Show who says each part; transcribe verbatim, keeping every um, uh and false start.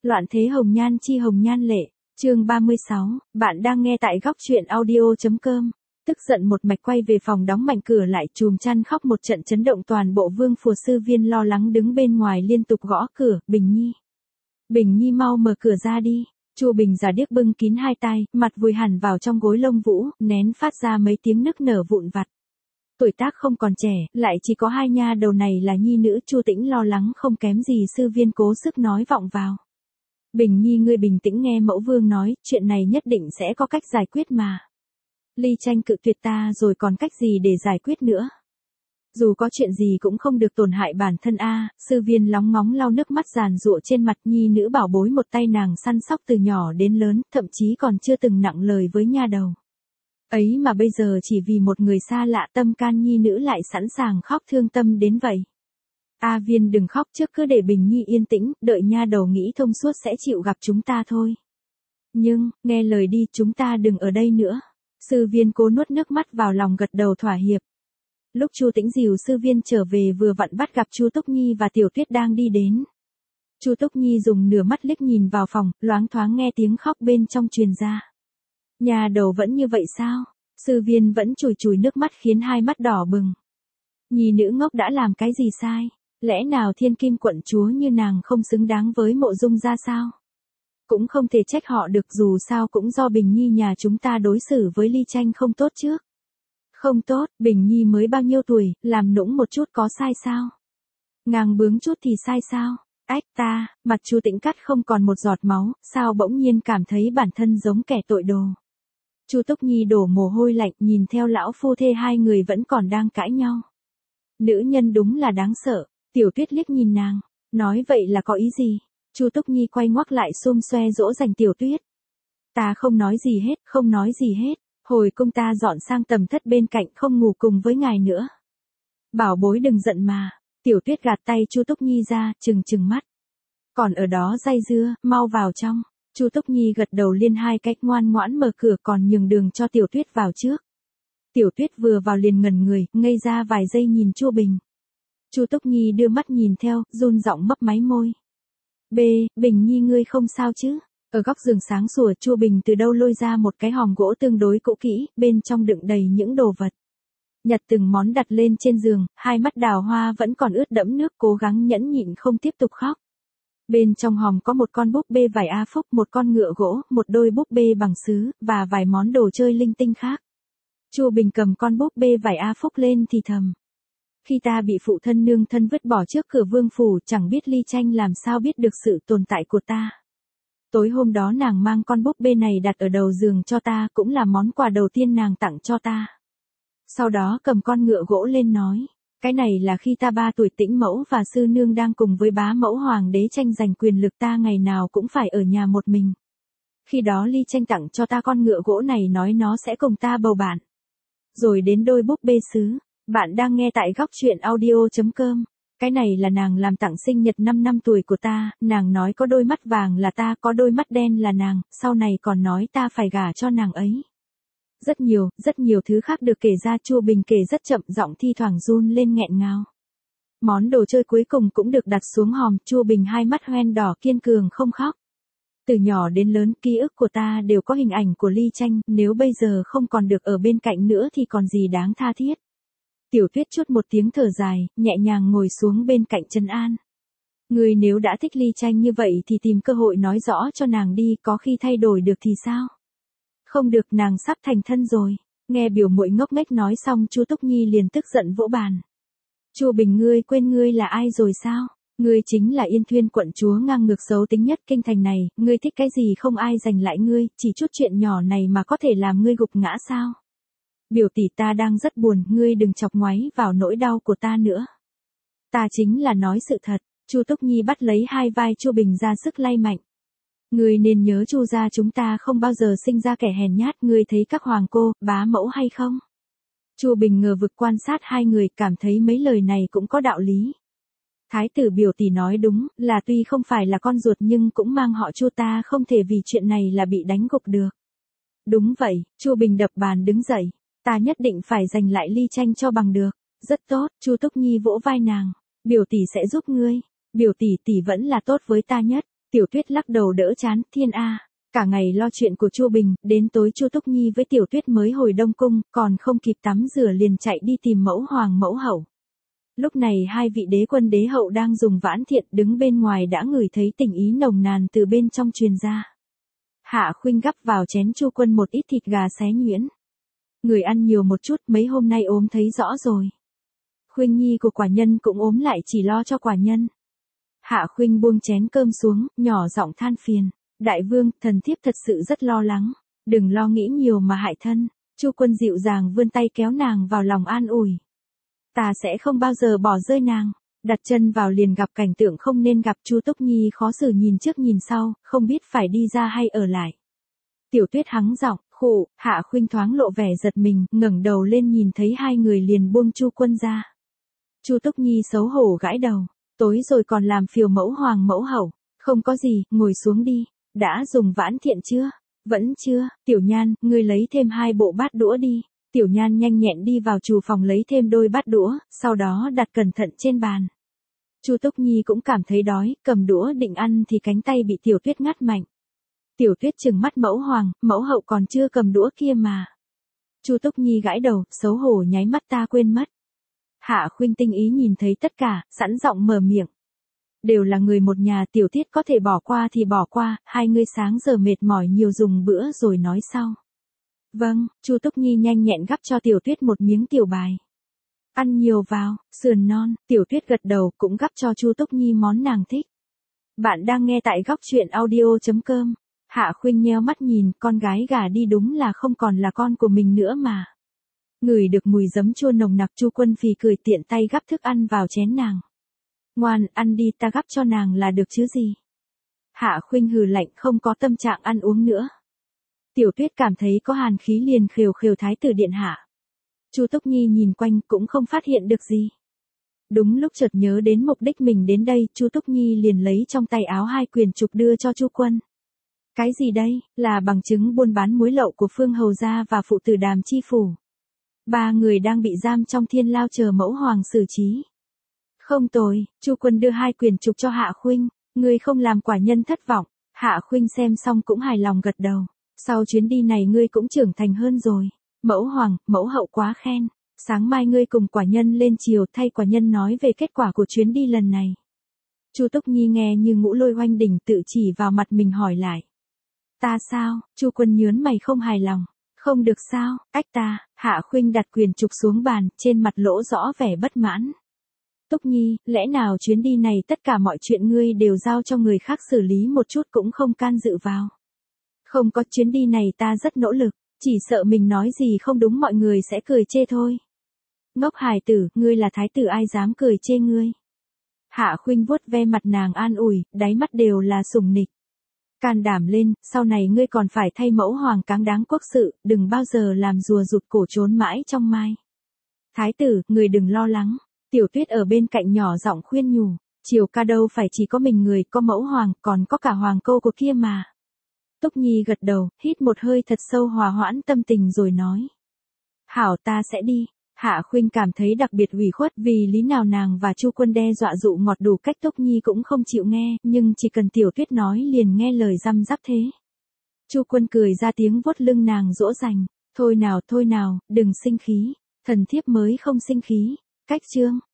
Speaker 1: Loạn thế hồng nhan chi hồng nhan lệ, chương ba mươi sáu, bạn đang nghe tại góc truyện audio.com. Tức giận một mạch quay về phòng đóng mạnh cửa lại, chùm chăn khóc một trận chấn động toàn bộ Vương Phủ Sư Viên lo lắng đứng bên ngoài liên tục gõ cửa. Bình Nhi, Bình Nhi mau mở cửa ra đi. Chu Bình giả điếc bưng kín hai tai, mặt vùi hẳn vào trong gối lông vũ, nén phát ra mấy tiếng nức nở vụn vặt. Tuổi tác không còn trẻ, lại chỉ có hai nha đầu này là nhi nữ. Chu Tĩnh lo lắng không kém gì Sư Viên cố sức nói vọng vào. Bình Nhi, ngươi bình tĩnh nghe mẫu vương nói, chuyện này nhất định sẽ có cách giải quyết mà. Ly Tranh cự tuyệt ta rồi còn cách gì để giải quyết nữa. Dù có chuyện gì cũng không được tổn hại bản thân a. Sư Viên lóng ngóng lau nước mắt giàn giụa trên mặt. Nhi nữ bảo bối một tay nàng săn sóc từ nhỏ đến lớn, thậm chí còn chưa từng nặng lời với nha đầu. Ấy mà bây giờ chỉ vì một người xa lạ tâm can nhi nữ lại sẵn sàng khóc thương tâm đến vậy. A Viên đừng khóc trước, cứ để Bình Nhi yên tĩnh, đợi nha đầu nghĩ thông suốt sẽ chịu gặp chúng ta thôi. Nhưng, nghe lời đi, chúng ta đừng ở đây nữa. Sư Viên cố nuốt nước mắt vào lòng gật đầu thỏa hiệp. Lúc Chu Tĩnh dìu Sư Viên trở về vừa vặn bắt gặp Chu Túc Nhi và Tiểu Tuyết đang đi đến. Chu Túc Nhi dùng nửa mắt liếc nhìn vào phòng, loáng thoáng nghe tiếng khóc bên trong truyền ra. Nhà đầu vẫn như vậy sao? Sư Viên vẫn chùi chùi nước mắt khiến hai mắt đỏ bừng. Nhi nữ ngốc đã làm cái gì sai? Lẽ nào thiên kim quận chúa như nàng không xứng đáng với Mộ Dung ra sao? Cũng không thể trách họ được, dù sao cũng do Bình Nhi nhà chúng ta đối xử với Ly Tranh không tốt trước. Không tốt, Bình Nhi mới bao nhiêu tuổi, làm nũng một chút có sai sao? Ngang bướng chút thì sai sao? Ách ta, mặt Chu Tĩnh cắt không còn một giọt máu, sao bỗng nhiên cảm thấy bản thân giống kẻ tội đồ. Chu Túc Nhi đổ mồ hôi lạnh nhìn theo lão phu thê hai người vẫn còn đang cãi nhau. Nữ nhân đúng là đáng sợ. Tiểu Tuyết liếc nhìn nàng, nói vậy là có ý gì? Chu Túc Nhi quay ngoắc lại xum xoe dỗ dành Tiểu Tuyết. Ta không nói gì hết, không nói gì hết. Hồi cung ta dọn sang tầm thất bên cạnh, không ngủ cùng với ngài nữa. Bảo bối đừng giận mà. Tiểu Tuyết gạt tay Chu Túc Nhi ra, trừng trừng mắt. Còn ở đó dây dưa, mau vào trong. Chu Túc Nhi gật đầu liên hai cách ngoan ngoãn mở cửa còn nhường đường cho Tiểu Tuyết vào trước. Tiểu Tuyết vừa vào liền ngẩn người, ngây ra vài giây nhìn Chu Bình. Chu Túc Nhi đưa mắt nhìn theo, run giọng mấp máy môi. B, Bình Nhi ngươi không sao chứ? Ở góc giường sáng sủa, Chu Bình từ đâu lôi ra một cái hòm gỗ tương đối cũ kỹ, bên trong đựng đầy những đồ vật. Nhặt từng món đặt lên trên giường, hai mắt đào hoa vẫn còn ướt đẫm nước, cố gắng nhẫn nhịn không tiếp tục khóc. Bên trong hòm có một con búp bê vải A Phúc, một con ngựa gỗ, một đôi búp bê bằng sứ, và vài món đồ chơi linh tinh khác. Chu Bình cầm con búp bê vải A Phúc lên thì thầm. Khi ta bị phụ thân nương thân vứt bỏ trước cửa vương phủ, chẳng biết Ly Tranh làm sao biết được sự tồn tại của ta. Tối hôm đó nàng mang con búp bê này đặt ở đầu giường cho ta, cũng là món quà đầu tiên nàng tặng cho ta. Sau đó cầm con ngựa gỗ lên nói, cái này là khi ta ba tuổi, Tĩnh mẫu và sư nương đang cùng với bá mẫu hoàng đế tranh giành quyền lực, ta ngày nào cũng phải ở nhà một mình. Khi đó Ly Tranh tặng cho ta con ngựa gỗ này, nói nó sẽ cùng ta bầu bạn. Rồi đến đôi búp bê sứ. Bạn đang nghe tại góc truyện audio.com. Cái này là nàng làm tặng sinh nhật năm năm tuổi của ta, nàng nói có đôi mắt vàng là ta, có đôi mắt đen là nàng, sau này còn nói ta phải gả cho nàng ấy. Rất nhiều, rất nhiều thứ khác được kể ra. Chu Bình kể rất chậm, giọng thi thoảng run lên nghẹn ngào. Món đồ chơi cuối cùng cũng được đặt xuống hòm, Chu Bình hai mắt hoen đỏ kiên cường không khóc. Từ nhỏ đến lớn, ký ức của ta đều có hình ảnh của Ly Tranh, nếu bây giờ không còn được ở bên cạnh nữa thì còn gì đáng tha thiết. Tiểu Tuyết chút một tiếng thở dài, nhẹ nhàng ngồi xuống bên cạnh trấn an. Người nếu đã thích Ly Tranh như vậy thì tìm cơ hội nói rõ cho nàng đi, có khi thay đổi được thì sao? Không được, nàng sắp thành thân rồi. Nghe biểu muội ngốc nghếch nói xong, Chu Túc Nhi liền tức giận vỗ bàn. Chu Bình, ngươi quên ngươi là ai rồi sao? Ngươi chính là Yên Thuyên quận chúa ngang ngược xấu tính nhất kinh thành này, ngươi thích cái gì không ai giành lại ngươi, chỉ chút chuyện nhỏ này mà có thể làm ngươi gục ngã sao? Biểu tỷ, ta đang rất buồn, ngươi đừng chọc ngoáy vào nỗi đau của ta nữa. Ta chính là nói sự thật. Chu Túc Nhi bắt lấy hai vai Chu Bình ra sức lay mạnh. Ngươi nên nhớ Chu gia chúng ta không bao giờ sinh ra kẻ hèn nhát, ngươi thấy các hoàng cô, bá mẫu hay không? Chu Bình ngờ vực quan sát hai người, cảm thấy mấy lời này cũng có đạo lý. Thái tử biểu tỷ nói đúng, là tuy không phải là con ruột nhưng cũng mang họ Chu, ta không thể vì chuyện này là bị đánh gục được. Đúng vậy, Chu Bình đập bàn đứng dậy. Ta nhất định phải giành lại Ly Tranh cho bằng được. Rất tốt, Chu Túc Nhi vỗ vai nàng. Biểu tỷ sẽ giúp ngươi. Biểu tỷ tỷ vẫn là tốt với ta nhất. Tiểu Tuyết lắc đầu đỡ chán, thiên a, cả ngày lo chuyện của Chu Bình, đến tối Chu Túc Nhi với Tiểu Tuyết mới hồi Đông Cung, còn không kịp tắm rửa liền chạy đi tìm mẫu hoàng mẫu hậu. Lúc này hai vị đế quân đế hậu đang dùng vãn thiện đứng bên ngoài đã ngửi thấy tình ý nồng nàn từ bên trong truyền ra. Hạ Khuynh gắp vào chén Chu Quân một ít thịt gà xé nhuyễn. Người ăn nhiều một chút, mấy hôm nay ốm thấy rõ rồi. Khuynh Nhi của quả nhân cũng ốm lại chỉ lo cho quả nhân. Hạ Khuynh buông chén cơm xuống, nhỏ giọng than phiền. Đại vương, thần thiếp thật sự rất lo lắng. Đừng lo nghĩ nhiều mà hại thân. Chu Quân dịu dàng vươn tay kéo nàng vào lòng an ủi. Ta sẽ không bao giờ bỏ rơi nàng. Đặt chân vào liền gặp cảnh tượng không nên gặp. Chu Túc Nhi khó xử nhìn trước nhìn sau, không biết phải đi ra hay ở lại. Tiểu Tuyết hắng giọng, khụ. Hạ Khuynh thoáng lộ vẻ giật mình, ngẩng đầu lên nhìn thấy hai người liền buông Chu Quân ra. Chu Túc Nhi xấu hổ gãi đầu. Tối rồi còn làm phiền mẫu hoàng mẫu hậu. Không có gì, ngồi xuống đi. Đã dùng vãn thiện chưa? Vẫn chưa. Tiểu Nhan, ngươi lấy thêm hai bộ bát đũa đi. Tiểu Nhan nhanh nhẹn đi vào trù phòng lấy thêm đôi bát đũa, sau đó đặt cẩn thận trên bàn. Chu Túc Nhi cũng cảm thấy đói, cầm đũa định ăn thì cánh tay bị Tiểu Tuyết ngắt mạnh. Tiểu Tuyết trừng mắt mẫu hoàng, mẫu hậu còn chưa cầm đũa kia mà. Chu Túc Nhi gãi đầu, xấu hổ nháy mắt, ta quên mất. Hạ Khuynh tinh ý nhìn thấy tất cả, sẵn giọng mở miệng. Đều là người một nhà, Tiểu Tiết có thể bỏ qua thì bỏ qua, hai người sáng giờ mệt mỏi nhiều dùng bữa rồi nói sau. Vâng, Chu Túc Nhi nhanh nhẹn gắp cho Tiểu Tuyết một miếng tiểu bài. Ăn nhiều vào, sườn non. Tiểu Tuyết gật đầu, cũng gắp cho Chu Túc Nhi món nàng thích. Bạn đang nghe tại góc truyện audio chấm com. Hạ Khuynh nheo mắt nhìn, con gái gả đi đúng là không còn là con của mình nữa mà. Ngửi được mùi giấm chua nồng nặc, Chu Quân phì cười tiện tay gắp thức ăn vào chén nàng. Ngoan, ăn đi, ta gắp cho nàng là được chứ gì. Hạ Khuynh hừ lạnh, không có tâm trạng ăn uống nữa. Tiểu Tuyết cảm thấy có hàn khí liền khều khều thái tử điện hạ. Chu Túc Nhi nhìn quanh cũng không phát hiện được gì. Đúng lúc chợt nhớ đến mục đích mình đến đây, Chu Túc Nhi liền lấy trong tay áo hai quyển trục đưa cho Chu Quân. Cái gì đây? Là bằng chứng buôn bán muối lậu của Phương Hầu gia và phụ tử Đàm Chi phủ. Ba người đang bị giam trong thiên lao chờ mẫu hoàng xử trí. Không tồi, Chu Quân đưa hai quyển trục cho Hạ Khuynh, ngươi không làm quả nhân thất vọng. Hạ Khuynh xem xong cũng hài lòng gật đầu. Sau chuyến đi này ngươi cũng trưởng thành hơn rồi. Mẫu hoàng, mẫu hậu quá khen. Sáng mai ngươi cùng quả nhân lên chiều thay quả nhân nói về kết quả của chuyến đi lần này. Chu Túc Nhi nghe như ngũ lôi oanh đỉnh, tự chỉ vào mặt mình hỏi lại. Ta sao? Chu Quân nhớn mày không hài lòng. Không được sao? Ách ta. Hạ Khuynh đặt quyển trục xuống bàn, trên mặt lỗ rõ vẻ bất mãn. Túc Nhi, lẽ nào chuyến đi này tất cả mọi chuyện ngươi đều giao cho người khác xử lý một chút cũng không can dự vào? Không có, chuyến đi này ta rất nỗ lực, chỉ sợ mình nói gì không đúng mọi người sẽ cười chê thôi. Ngốc hài tử, ngươi là thái tử ai dám cười chê ngươi. Hạ Khuynh vuốt ve mặt nàng an ủi, đáy mắt đều là sùng nịch. Can đảm lên, sau này ngươi còn phải thay mẫu hoàng cáng đáng quốc sự, đừng bao giờ làm rùa rụt cổ trốn mãi trong mai. Thái tử, ngươi đừng lo lắng. Tiểu Tuyết ở bên cạnh nhỏ giọng khuyên nhủ, triều ca đâu phải chỉ có mình người, có mẫu hoàng, còn có cả hoàng cô của kia mà. Túc Nhi gật đầu, hít một hơi thật sâu hòa hoãn tâm tình rồi nói. Hảo, ta sẽ đi. Hạ Khuynh cảm thấy đặc biệt ủy khuất vì lý nào nàng và Chu Quân đe dọa dụ ngọt đủ cách Túc Nhi cũng không chịu nghe, nhưng chỉ cần Tiểu Tuyết nói liền nghe lời răm rắp thế. Chu Quân cười ra tiếng vuốt lưng nàng dỗ dành, thôi nào thôi nào, đừng sinh khí, thần thiếp mới không sinh khí. Cách chương,